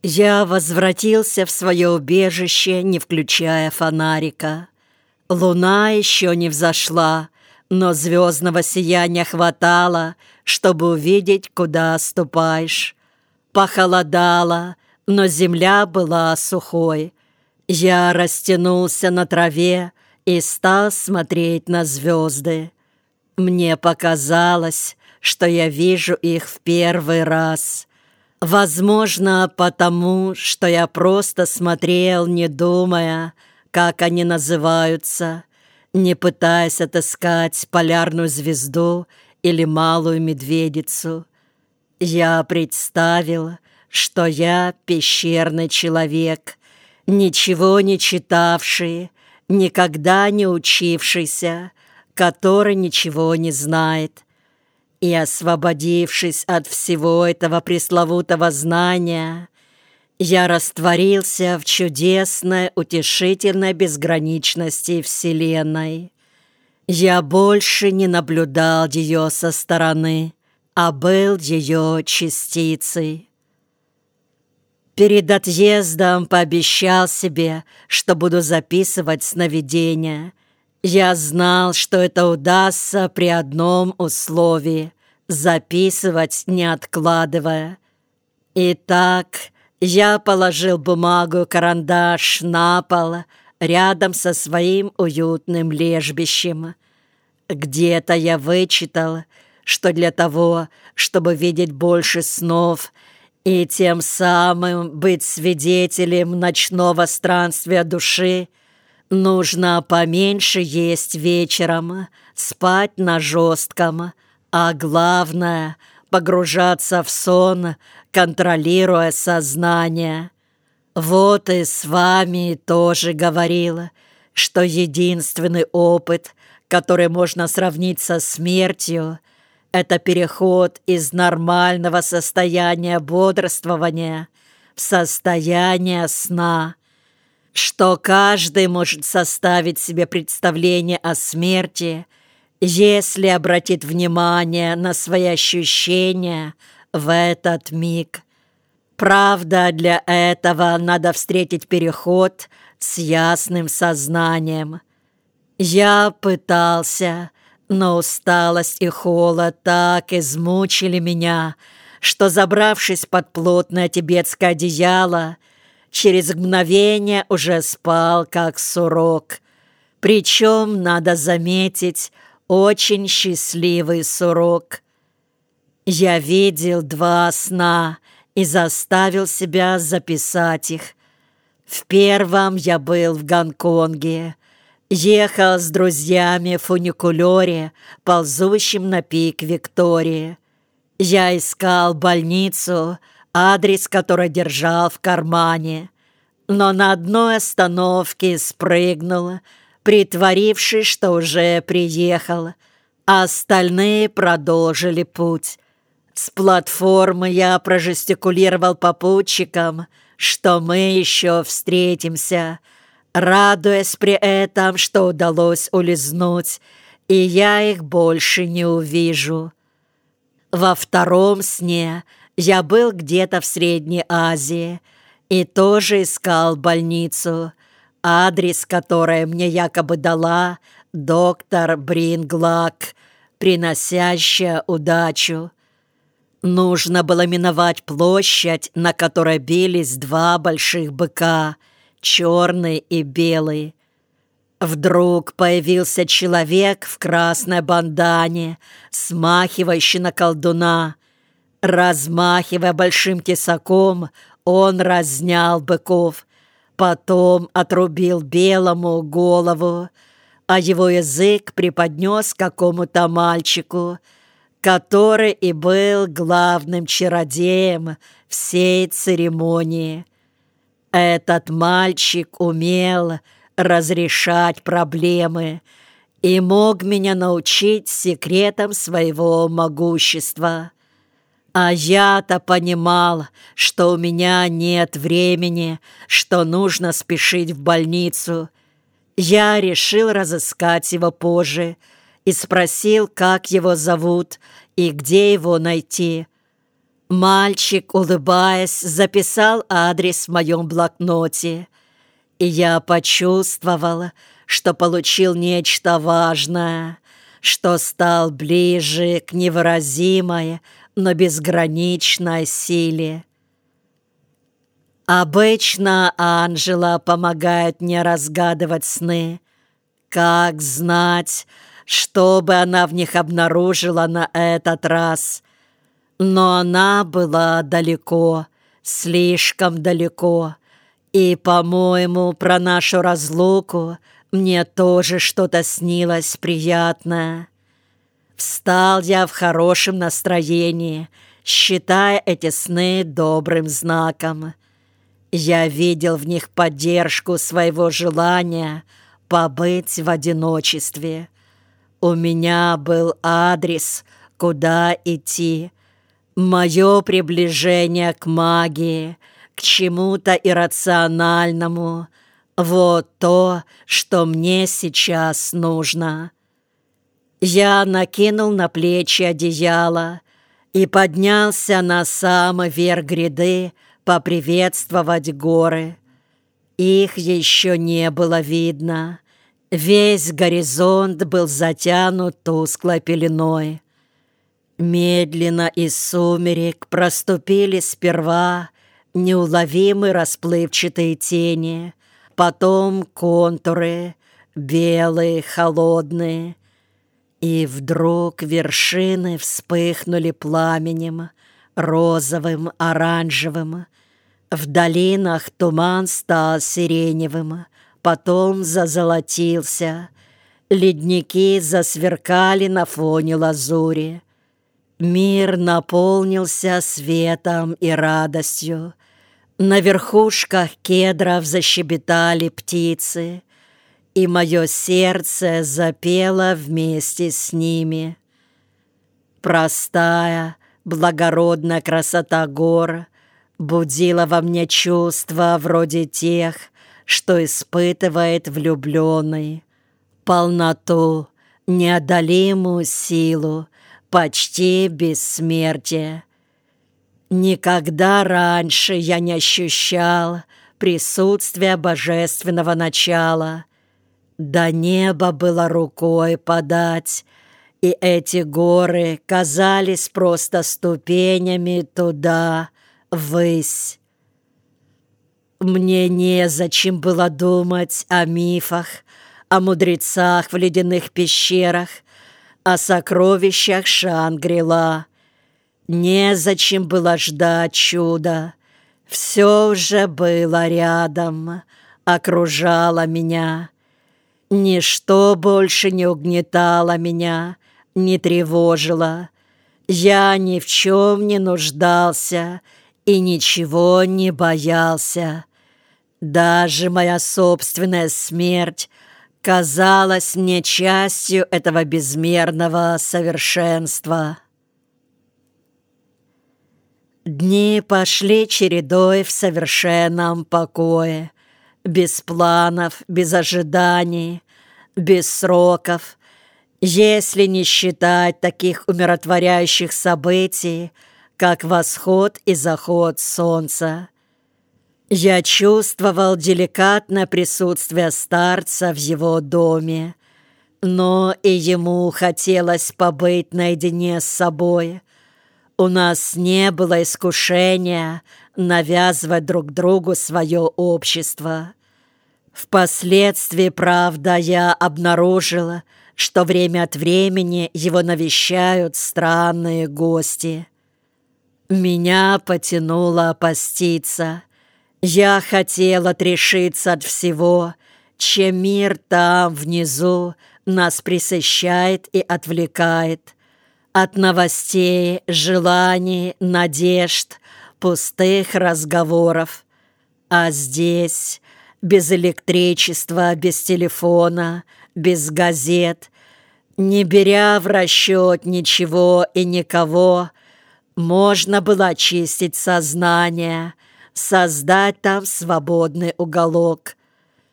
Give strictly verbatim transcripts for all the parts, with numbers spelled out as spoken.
Я возвратился в свое убежище, не включая фонарика. Луна еще не взошла, но звездного сияния хватало, чтобы увидеть, куда ступаешь. Похолодало, но земля была сухой. Я растянулся на траве и стал смотреть на звезды. Мне показалось, что я вижу их в первый раз. Возможно, потому, что я просто смотрел, не думая, как они называются, не пытаясь отыскать полярную звезду или малую медведицу. Я представил, что я пещерный человек, ничего не читавший, никогда не учившийся, который ничего не знает. И, освободившись от всего этого пресловутого знания, я растворился в чудесной, утешительной безграничности Вселенной. Я больше не наблюдал ее со стороны, а был ее частицей. Перед отъездом пообещал себе, что буду записывать сновидения. Я знал, что это удастся при одном условии — записывать, не откладывая. Итак, я положил бумагу и карандаш на пол рядом со своим уютным лежбищем. Где-то я вычитал, что для того, чтобы видеть больше снов и тем самым быть свидетелем ночного странствия души, нужно поменьше есть вечером, спать на жестком, а главное — погружаться в сон, контролируя сознание. Вот и с вами тоже говорила, что единственный опыт, который можно сравнить со смертью, это переход из нормального состояния бодрствования в состояние сна. Что каждый может составить себе представление о смерти, если обратит внимание на свои ощущения в этот миг. Правда, для этого надо встретить переход с ясным сознанием. Я пытался, но усталость и холод так измучили меня, что, забравшись под плотное тибетское одеяло, через мгновение уже спал, как сурок. Причем, надо заметить, очень счастливый сурок. Я видел два сна и заставил себя записать их. В первом я был в Гонконге. Ехал с друзьями в фуникулёре, ползущем на пик Виктории. Я искал больницу, адрес которой держал в кармане, но на одной остановке спрыгнул, притворившись, что уже приехал, а остальные продолжили путь. С платформы я прожестикулировал попутчикам, что мы еще встретимся, радуясь при этом, что удалось улизнуть, и я их больше не увижу. Во втором сне я был где-то в Средней Азии и тоже искал больницу, адрес которой мне якобы дала доктор Бринглак, приносящая удачу. Нужно было миновать площадь, на которой бились два больших быка, черный и белый. Вдруг появился человек в красной бандане, смахивающий на колдуна. Размахивая большим тесаком, он разнял быков, потом отрубил белому голову, а его язык преподнес какому-то мальчику, который и был главным чародеем всей церемонии. Этот мальчик умел разрешать проблемы и мог меня научить секретам своего могущества. А я-то понимал, что у меня нет времени, что нужно спешить в больницу. Я решил разыскать его позже и спросил, как его зовут и где его найти. Мальчик, улыбаясь, записал адрес в моем блокноте, и я почувствовала, что получил нечто важное, что стал ближе к невыразимой, но безграничной силе. Обычно Анжела помогает мне разгадывать сны. Как знать, что бы она в них обнаружила на этот раз? Но она была далеко, слишком далеко, и, по-моему, про нашу разлуку мне тоже что-то снилось приятное. Встал я в хорошем настроении, считая эти сны добрым знаком. Я видел в них поддержку своего желания побыть в одиночестве. У меня был адрес, куда идти. Мое приближение к магии, к чему-то иррациональному — вот то, что мне сейчас нужно. Я накинул на плечи одеяло и поднялся на самый верх гряды поприветствовать горы. Их еще не было видно. Весь горизонт был затянут тусклой пеленой. Медленно из сумерек проступили сперва неуловимые расплывчатые тени, потом контуры, белые, холодные. И вдруг вершины вспыхнули пламенем, розовым, оранжевым. В долинах туман стал сиреневым, потом зазолотился. Ледники засверкали на фоне лазури. Мир наполнился светом и радостью. На верхушках кедров защебетали птицы, и мое сердце запело вместе с ними. Простая, благородная красота гор будила во мне чувства вроде тех, что испытывает влюбленный, полноту, неодолимую силу, почти бессмертие. Никогда раньше я не ощущал присутствия божественного начала. До неба было рукой подать, и эти горы казались просто ступенями туда, ввысь. Мне незачем было думать о мифах, о мудрецах в ледяных пещерах, о сокровищах Шангри-Ла. Незачем было ждать чуда. Все уже было рядом, окружало меня. Ничто больше не угнетало меня, не тревожило. Я ни в чем не нуждался и ничего не боялся. Даже моя собственная смерть казалась мне частью этого безмерного совершенства. Дни пошли чередой в совершенном покое, без планов, без ожиданий, без сроков, если не считать таких умиротворяющих событий, как восход и заход солнца. Я чувствовал деликатное присутствие старца в его доме, но и ему хотелось побыть наедине с собой. У нас не было искушения навязывать друг другу свое общество. Впоследствии, правда, я обнаружила, что время от времени его навещают странные гости. Меня потянуло поститься. Я хотел отрешиться от всего, чем мир там, внизу, нас пресыщает и отвлекает. От новостей, желаний, надежд, пустых разговоров. А здесь, без электричества, без телефона, без газет, не беря в расчет ничего и никого, можно было очистить сознание, создать там свободный уголок.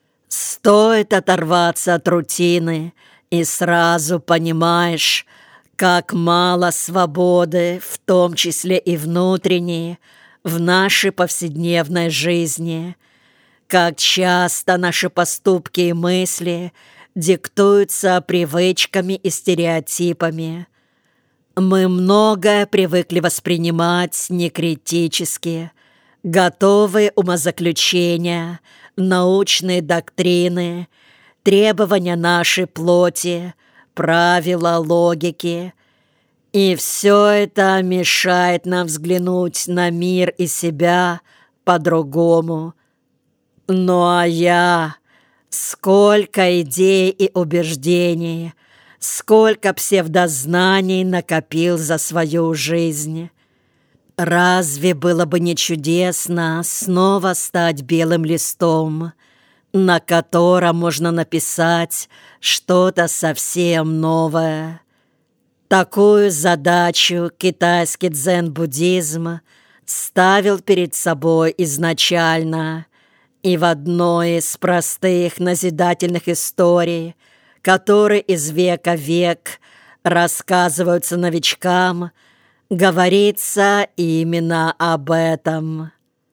Стоит оторваться от рутины, и сразу понимаешь, Как мало свободы, в том числе и внутренней, в нашей повседневной жизни. Как часто наши поступки и мысли диктуются привычками и стереотипами. Мы многое привыкли воспринимать некритически, готовые умозаключения, научные доктрины, требования нашей плоти, правила логики. И все это мешает нам взглянуть на мир и себя по-другому. Ну а я... Сколько идей и убеждений, сколько псевдознаний накопил за свою жизнь. Разве было бы не чудесно снова стать белым листом, на котором можно написать что-то совсем новое? Такую задачу китайский дзен-буддизм ставил перед собой изначально. И в одной из простых назидательных историй, которые из века в век рассказываются новичкам, говорится именно об этом.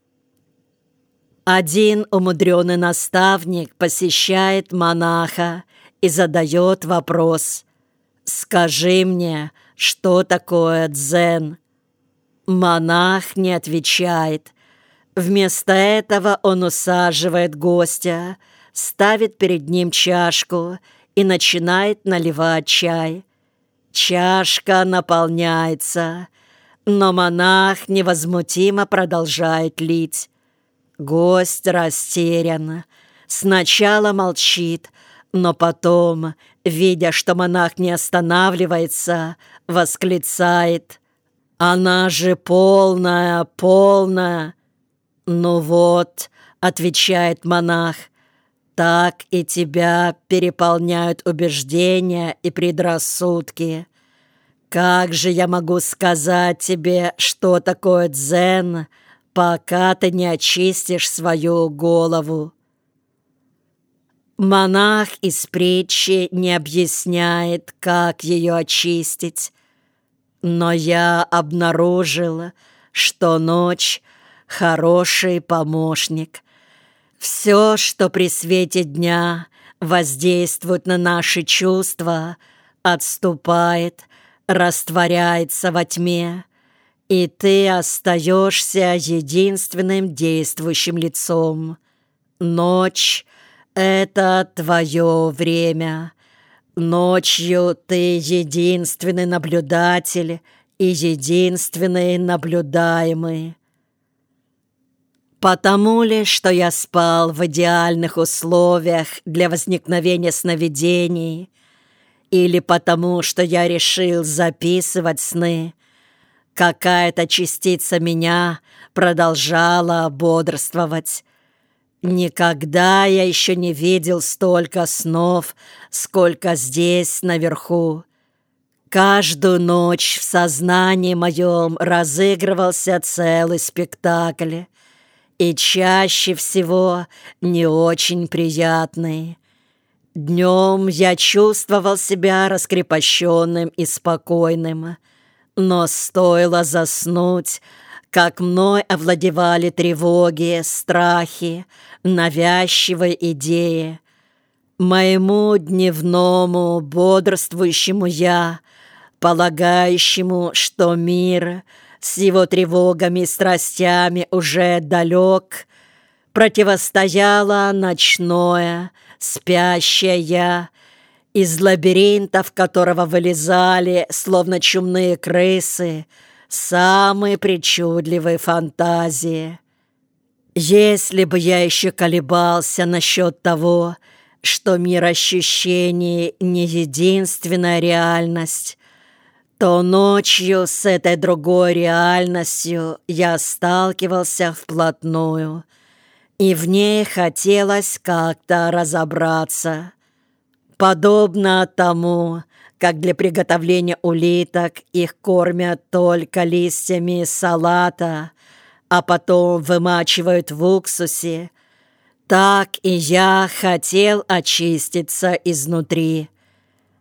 Один умудренный наставник посещает монаха и задает вопрос: «Скажи мне, что такое дзен?» Монах не отвечает. Вместо этого он усаживает гостя, ставит перед ним чашку и начинает наливать чай. Чашка наполняется, но монах невозмутимо продолжает лить. Гость растерян. Сначала молчит, но потом, видя, что монах не останавливается, восклицает: «Она же полная, полная!» «Ну вот», — отвечает монах, — «так и тебя переполняют убеждения и предрассудки. Как же я могу сказать тебе, что такое дзен, пока ты не очистишь свою голову?» Монах из притчи не объясняет, как ее очистить, но я обнаружила, что ночь — хороший помощник. Все, что при свете дня воздействует на наши чувства, отступает, растворяется во тьме, и ты остаешься единственным действующим лицом. Ночь — это твое время. Ночью ты единственный наблюдатель и единственный наблюдаемый. Потому ли, что я спал в идеальных условиях для возникновения сновидений, или потому, что я решил записывать сны, какая-то частица меня продолжала бодрствовать. Никогда я еще не видел столько снов, сколько здесь, наверху. Каждую ночь в сознании моем разыгрывался целый спектакль, и чаще всего не очень приятный. Днем я чувствовал себя раскрепощенным и спокойным, но стоило заснуть, как мной овладевали тревоги, страхи, навязчивые идеи. Моему дневному бодрствующему я, полагающему, что мир с его тревогами и страстями уже далек, противостояло ночное, спящее я, из лабиринтов которого вылезали, словно чумные крысы, самые причудливые фантазии. Если бы я еще колебался насчет того, что мир ощущений не единственная реальность, то ночью с этой другой реальностью я сталкивался вплотную, и в ней хотелось как-то разобраться. Подобно тому, как для приготовления улиток их кормят только листьями салата, а потом вымачивают в уксусе, так и я хотел очиститься изнутри.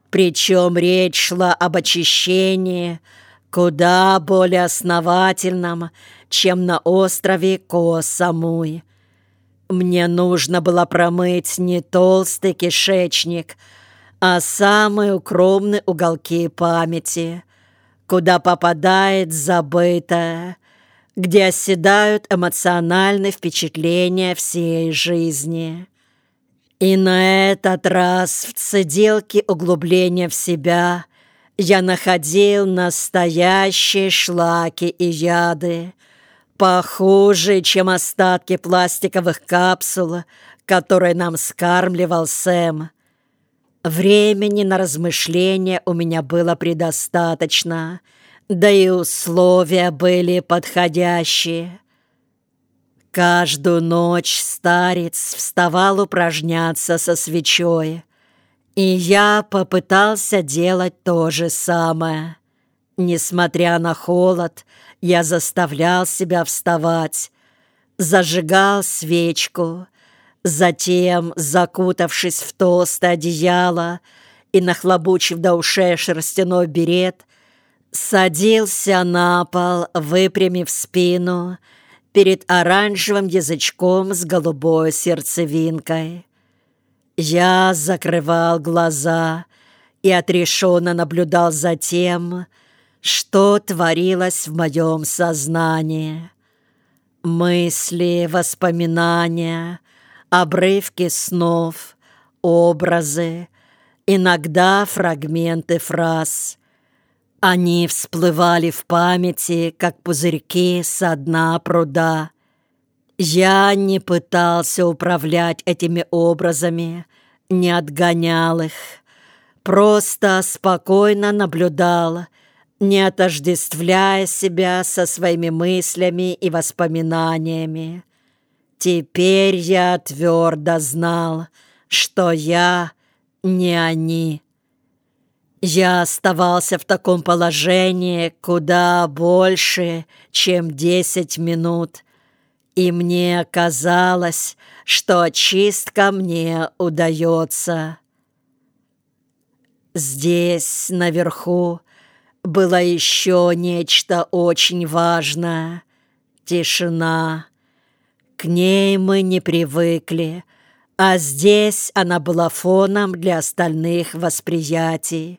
Причем речь шла об очищении куда более основательном, чем на острове Коа-Самуй. Мне нужно было промыть не толстый кишечник, а самые укромные уголки памяти, куда попадает забытое, где оседают эмоциональные впечатления всей жизни. И на этот раз в цедилке углубления в себя я находил настоящие шлаки и яды, похуже, чем остатки пластиковых капсул, которые нам скармливал Сэм. Времени на размышления у меня было предостаточно, да и условия были подходящие. Каждую ночь старец вставал упражняться со свечой, и я попытался делать то же самое. Несмотря на холод, я заставлял себя вставать, зажигал свечку, затем, закутавшись в толстое одеяло и нахлобучив до ушей шерстяной берет, садился на пол, выпрямив спину перед оранжевым язычком с голубой сердцевинкой. Я закрывал глаза и отрешенно наблюдал за тем, что творилось в моем сознании. Мысли, воспоминания, обрывки снов, образы, иногда фрагменты фраз. Они всплывали в памяти, как пузырьки со дна пруда. Я не пытался управлять этими образами, не отгонял их, просто спокойно наблюдал, не отождествляя себя со своими мыслями и воспоминаниями. Теперь я твердо знал, что я не они. Я оставался в таком положении куда больше, чем десять минут, и мне казалось, что очистка мне удается. Здесь, наверху, было еще нечто очень важное — тишина. К ней мы не привыкли, а здесь она была фоном для остальных восприятий.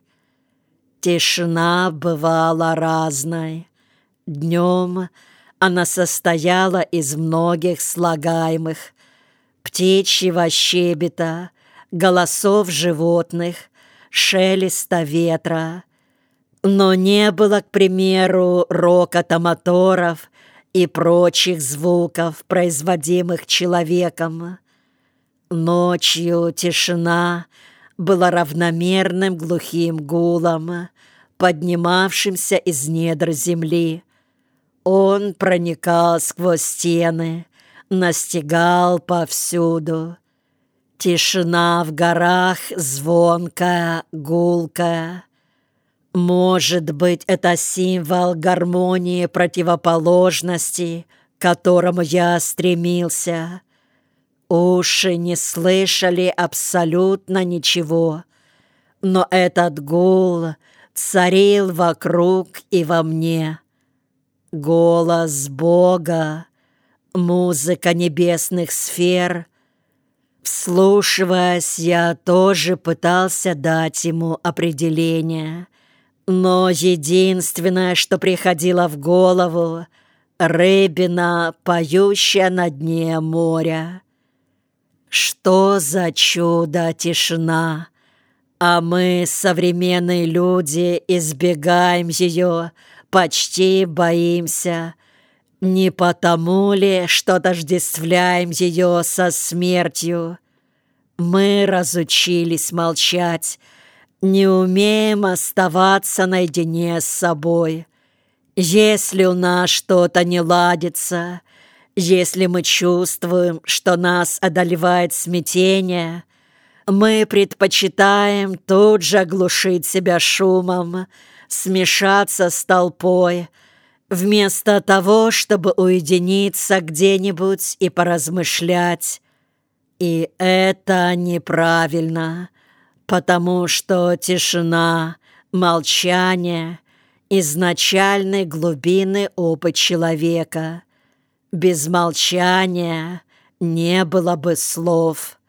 Тишина бывала разной. Днем она состояла из многих слагаемых: птичьего щебета, голосов животных, шелеста ветра. Но не было, к примеру, рокота моторов и прочих звуков, производимых человеком. Ночью тишина была равномерным глухим гулом, поднимавшимся из недр земли. Он проникал сквозь стены, настигал повсюду. Тишина в горах звонкая, гулкая. Может быть, это символ гармонии противоположностей, к которому я стремился. Уши не слышали абсолютно ничего, но этот гул царил вокруг и во мне. Голос Бога, музыка небесных сфер. Вслушиваясь, я тоже пытался дать ему определение, но единственное, что приходило в голову — рыбина, поющая на дне моря. Что за чудо тишина! А мы, современные люди, избегаем ее, почти боимся. Не потому ли, что отождествляем ее со смертью? Мы разучились молчать, не умеем оставаться наедине с собой. Если у нас что-то не ладится, если мы чувствуем, что нас одолевает смятение, мы предпочитаем тут же оглушить себя шумом, смешаться с толпой, вместо того, чтобы уединиться где-нибудь и поразмышлять. И это неправильно, потому что тишина, молчание — изначальный глубинный опыт человека. Без молчания не было бы слов.